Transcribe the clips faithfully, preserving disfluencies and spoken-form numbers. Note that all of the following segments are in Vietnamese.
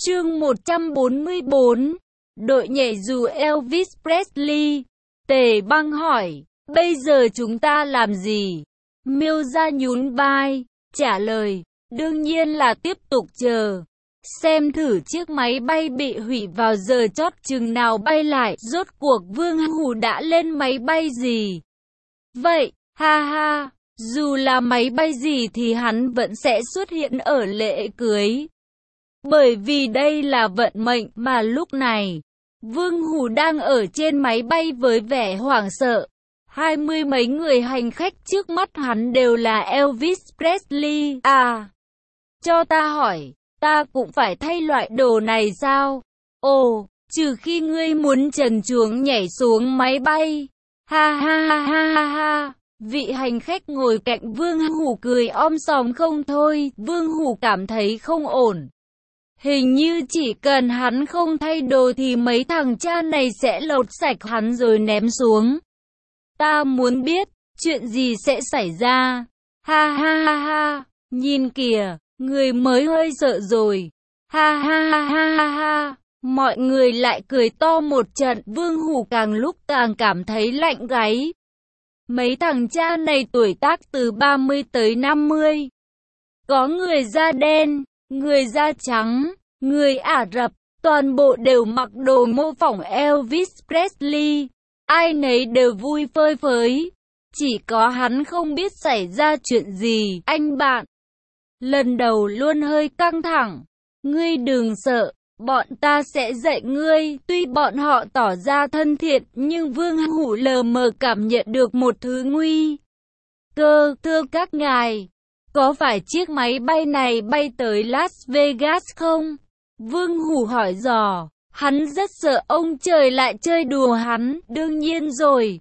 Chương một trăm bốn mươi bốn, đội nhảy dù Elvis Presley. Tề Băng hỏi, bây giờ chúng ta làm gì? Miêu Gia nhún vai, trả lời, đương nhiên là tiếp tục chờ. Xem thử chiếc máy bay bị hủy vào giờ chót chừng nào bay lại, rốt cuộc Vương Hủ đã lên máy bay gì? Vậy, ha ha, dù là máy bay gì thì hắn vẫn sẽ xuất hiện ở lễ cưới. Bởi vì đây là vận mệnh mà lúc này, Vương Hủ đang ở trên máy bay với vẻ hoảng sợ. Hai mươi mấy người hành khách trước mắt hắn đều là Elvis Presley. À, cho ta hỏi, ta cũng phải thay loại đồ này sao? Ồ, trừ khi ngươi muốn trần truồng nhảy xuống máy bay. Ha ha ha ha ha ha. Vị hành khách ngồi cạnh Vương Hủ cười om sòm không thôi. Vương Hủ cảm thấy không ổn. Hình như chỉ cần hắn không thay đồ thì mấy thằng cha này sẽ lột sạch hắn rồi ném xuống. Ta muốn biết, chuyện gì sẽ xảy ra? Ha ha ha ha, nhìn kìa, người mới hơi sợ rồi. Ha ha ha ha ha ha, mọi người lại cười to một trận. Vương Hủ càng lúc càng cảm thấy lạnh gáy. Mấy thằng cha này tuổi tác từ ba mươi tới năm mươi. Có người da đen, người da trắng, người Ả Rập, toàn bộ đều mặc đồ mô phỏng Elvis Presley. Ai nấy đều vui phơi phới. Chỉ có hắn không biết xảy ra chuyện gì. Anh bạn, lần đầu luôn hơi căng thẳng. Ngươi đừng sợ, bọn ta sẽ dạy ngươi. Tuy bọn họ tỏ ra thân thiện, nhưng Vương Hủ lờ mờ cảm nhận được một thứ nguy cơ. Thưa các ngài, có phải chiếc máy bay này bay tới Las Vegas không? Vương Hủ hỏi dò. Hắn rất sợ ông trời lại chơi đùa hắn. Đương nhiên rồi.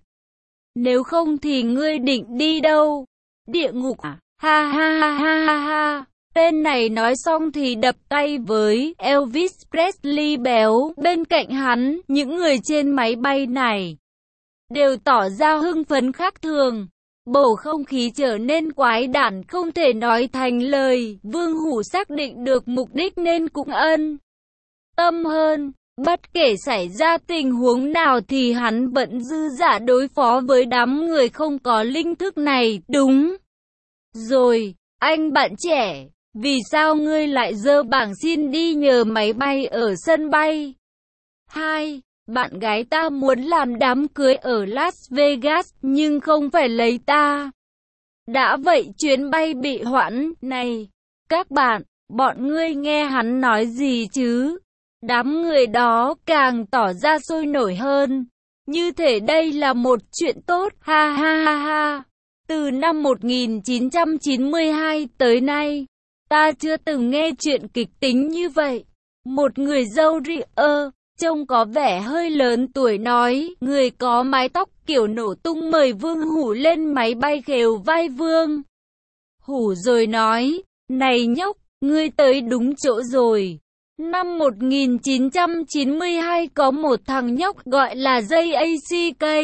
Nếu không thì ngươi định đi đâu? Địa ngục à? Ha ha ha ha ha ha. Tên này nói xong thì đập tay với Elvis Presley béo bên cạnh hắn. Những người trên máy bay này đều tỏ ra hưng phấn khác thường. Bầu không khí trở nên quái đản không thể nói thành lời. Vương Hủ xác định được mục đích nên cũng ân tâm hơn. Bất kể xảy ra tình huống nào thì hắn vẫn dư dả đối phó với đám người không có linh thức này. Đúng rồi, anh bạn trẻ, vì sao ngươi lại dơ bảng xin đi nhờ máy bay ở sân bay? Hai, bạn gái ta muốn làm đám cưới ở Las Vegas nhưng không phải lấy ta. Đã vậy chuyến bay bị hoãn. Này, các bạn, bọn ngươi nghe hắn nói gì chứ? Đám người đó càng tỏ ra sôi nổi hơn. Như thể đây là một chuyện tốt. Ha ha ha ha. Từ năm một nghìn chín trăm chín mươi hai tới nay, ta chưa từng nghe chuyện kịch tính như vậy. Một người dâu ri ơ, trông có vẻ hơi lớn tuổi nói, người có mái tóc kiểu nổ tung mời Vương Hủ lên máy bay khều vai Vương Hủ rồi nói, này nhóc, ngươi tới đúng chỗ rồi. Năm một nghìn chín trăm chín mươi hai có một thằng nhóc gọi là J A C K.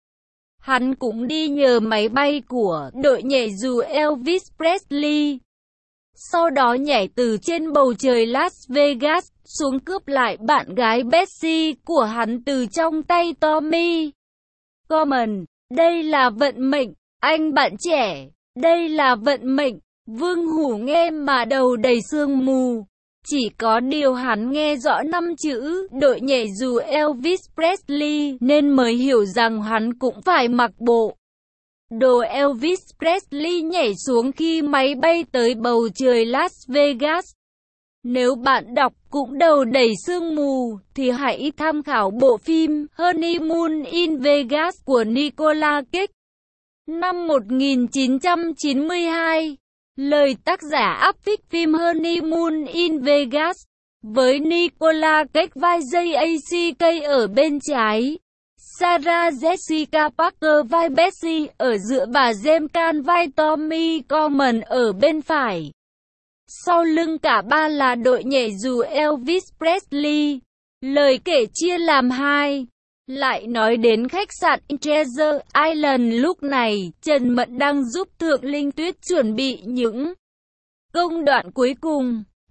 Hắn cũng đi nhờ máy bay của đội nhảy dù Elvis Presley. Sau đó nhảy từ trên bầu trời Las Vegas xuống cướp lại bạn gái Betsy của hắn từ trong tay Tommy Gorman. Đây là vận mệnh, anh bạn trẻ, đây là vận mệnh. Vương Hủ nghe mà đầu đầy sương mù. Chỉ có điều hắn nghe rõ năm chữ đội nhảy dù Elvis Presley nên mới hiểu rằng hắn cũng phải mặc bộ đồ Elvis Presley nhảy xuống khi máy bay tới bầu trời Las Vegas. Nếu bạn đọc cũng đầu đầy sương mù thì hãy tham khảo bộ phim Honeymoon in Vegas của Nicolas Cage năm một nghìn chín trăm chín mươi hai. Lời tác giả áp phích phim Honeymoon in Vegas với Nicolas Cage vai J A C K ở bên trái, Sarah Jessica Parker vai Betsy ở giữa và James Caan vai Tommy Gorman ở bên phải. Sau lưng cả ba là đội nhảy dù Elvis Presley. Lời kể chia làm hai. Lại nói đến khách sạn Treasure Island, lúc này Trần Mận đang giúp Thượng Linh Tuyết chuẩn bị những công đoạn cuối cùng.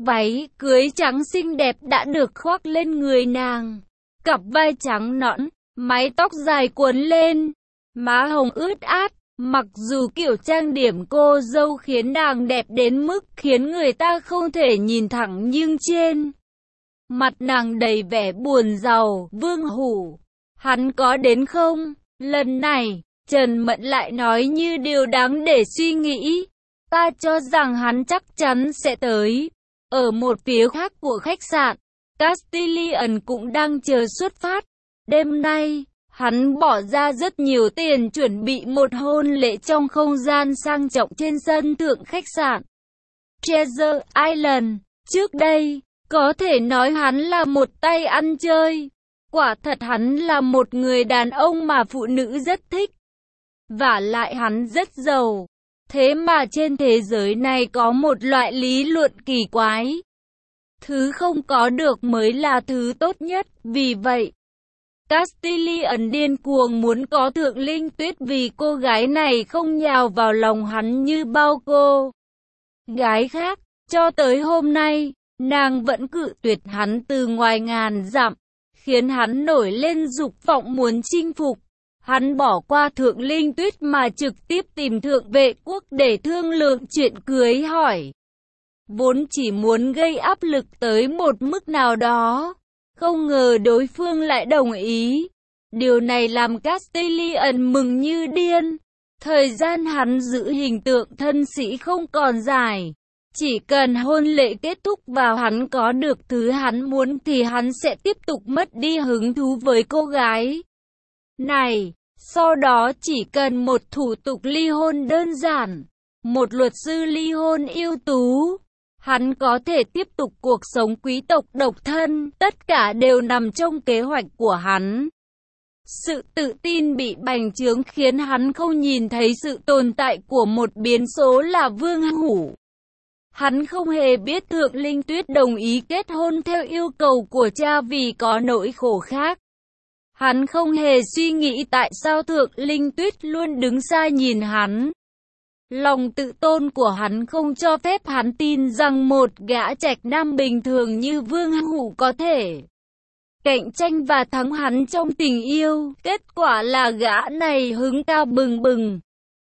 Váy cưới trắng xinh đẹp đã được khoác lên người nàng. Cặp vai trắng nõn, mái tóc dài quấn lên, má hồng ướt át. Mặc dù kiểu trang điểm cô dâu khiến nàng đẹp đến mức khiến người ta không thể nhìn thẳng, nhưng trên mặt nàng đầy vẻ buồn rầu. Vương Hủ, hắn có đến không? Lần này, Trần Mận lại nói như điều đáng để suy nghĩ. Ta cho rằng hắn chắc chắn sẽ tới. Ở một phía khác của khách sạn, Castilian cũng đang chờ xuất phát. Đêm nay, hắn bỏ ra rất nhiều tiền chuẩn bị một hôn lễ trong không gian sang trọng trên sân thượng khách sạn Treasure Island. Trước đây, có thể nói hắn là một tay ăn chơi. Quả thật hắn là một người đàn ông mà phụ nữ rất thích. Vả lại hắn rất giàu. Thế mà trên thế giới này có một loại lý luận kỳ quái. Thứ không có được mới là thứ tốt nhất. Vì vậy, Castilian điên cuồng muốn có Thượng Linh Tuyết vì cô gái này không nhào vào lòng hắn như bao cô gái khác. Cho tới hôm nay, nàng vẫn cự tuyệt hắn từ ngoài ngàn dặm, khiến hắn nổi lên dục vọng muốn chinh phục. Hắn bỏ qua Thượng Linh Tuyết mà trực tiếp tìm Thượng Vệ Quốc để thương lượng chuyện cưới hỏi. Vốn chỉ muốn gây áp lực tới một mức nào đó, không ngờ đối phương lại đồng ý. Điều này làm Castilian mừng như điên. Thời gian hắn giữ hình tượng thân sĩ không còn dài. Chỉ cần hôn lễ kết thúc và hắn có được thứ hắn muốn thì hắn sẽ tiếp tục mất đi hứng thú với cô gái này. Sau đó chỉ cần một thủ tục ly hôn đơn giản, một luật sư ly hôn ưu tú, hắn có thể tiếp tục cuộc sống quý tộc độc thân. Tất cả đều nằm trong kế hoạch của hắn. Sự tự tin bị bành trướng khiến hắn không nhìn thấy sự tồn tại của một biến số là Vương Hủ. Hắn không hề biết Thượng Linh Tuyết đồng ý kết hôn theo yêu cầu của cha vì có nỗi khổ khác. Hắn không hề suy nghĩ tại sao Thượng Linh Tuyết luôn đứng xa nhìn hắn. Lòng tự tôn của hắn không cho phép hắn tin rằng một gã trạch nam bình thường như Vương Hủ có thể cạnh tranh và thắng hắn trong tình yêu. Kết quả là gã này hứng cao bừng bừng,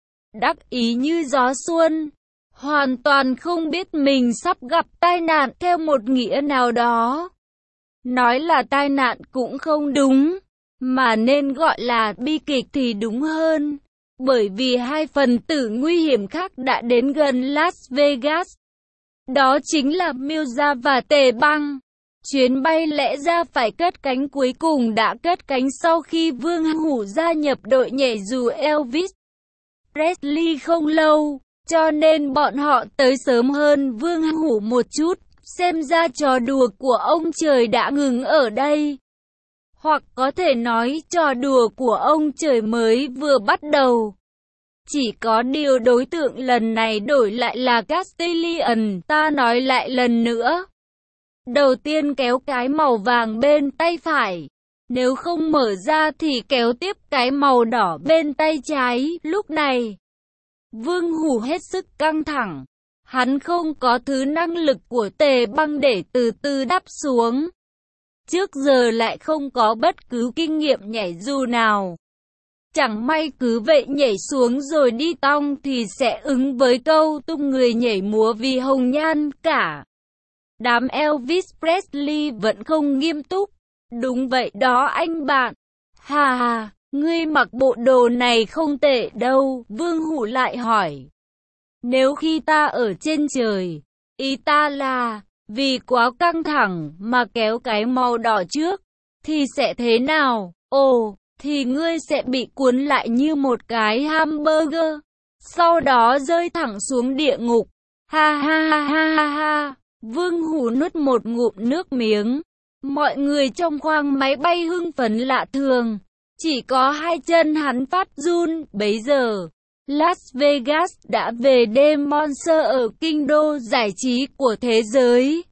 đắc ý như gió xuân, hoàn toàn không biết mình sắp gặp tai nạn theo một nghĩa nào đó. Nói là tai nạn cũng không đúng, mà nên gọi là bi kịch thì đúng hơn. Bởi vì hai phần tử nguy hiểm khác đã đến gần Las Vegas. Đó chính là Milza và Tề Băng. Chuyến bay lẽ ra phải cất cánh cuối cùng đã cất cánh sau khi Vương Hủ gia nhập đội nhảy dù Elvis Presley không lâu, cho nên bọn họ tới sớm hơn Vương Hủ một chút. Xem ra trò đùa của ông trời đã ngừng ở đây. Hoặc có thể nói trò đùa của ông trời mới vừa bắt đầu. Chỉ có điều đối tượng lần này đổi lại là Castilian. Ta nói lại lần nữa. Đầu tiên kéo cái màu vàng bên tay phải. Nếu không mở ra thì kéo tiếp cái màu đỏ bên tay trái. Lúc này, Vương Hủ hết sức căng thẳng. Hắn không có thứ năng lực của Tề Băng để từ từ đáp xuống. Trước giờ lại không có bất cứ kinh nghiệm nhảy dù nào. Chẳng may cứ vậy nhảy xuống rồi đi tong thì sẽ ứng với câu tung người nhảy múa vì hồng nhan cả. Đám Elvis Presley vẫn không nghiêm túc. Đúng vậy đó anh bạn. Hà hà, ngươi mặc bộ đồ này không tệ đâu. Vương Hủ lại hỏi. Nếu khi ta ở trên trời, ý ta là, vì quá căng thẳng mà kéo cái màu đỏ trước, thì sẽ thế nào? Ồ, thì ngươi sẽ bị cuốn lại như một cái hamburger, sau đó rơi thẳng xuống địa ngục. Ha ha ha ha ha ha. Vương Hủ nuốt một ngụm nước miếng. Mọi người trong khoang máy bay hưng phấn lạ thường. Chỉ có hai chân hắn phát run. Bấy giờ, Las Vegas đã về đêm Monster ở kinh đô giải trí của thế giới.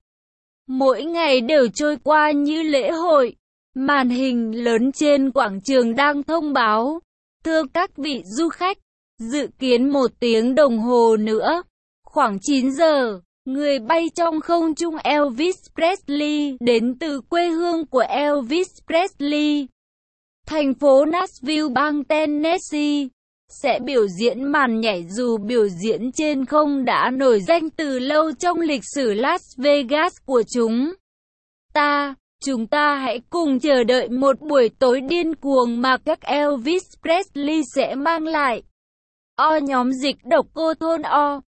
Mỗi ngày đều trôi qua như lễ hội. Màn hình lớn trên quảng trường đang thông báo. Thưa các vị du khách, dự kiến một tiếng đồng hồ nữa, khoảng chín giờ, Người bay trong không trung Elvis Presley, đến từ quê hương của Elvis Presley, thành phố Nashville, bang Tennessee, sẽ biểu diễn màn nhảy dù biểu diễn trên không đã nổi danh từ lâu trong lịch sử Las Vegas của chúng ta. Chúng ta hãy cùng chờ đợi một buổi tối điên cuồng mà các Elvis Presley sẽ mang lại. O. Nhóm dịch độc cô thôn O.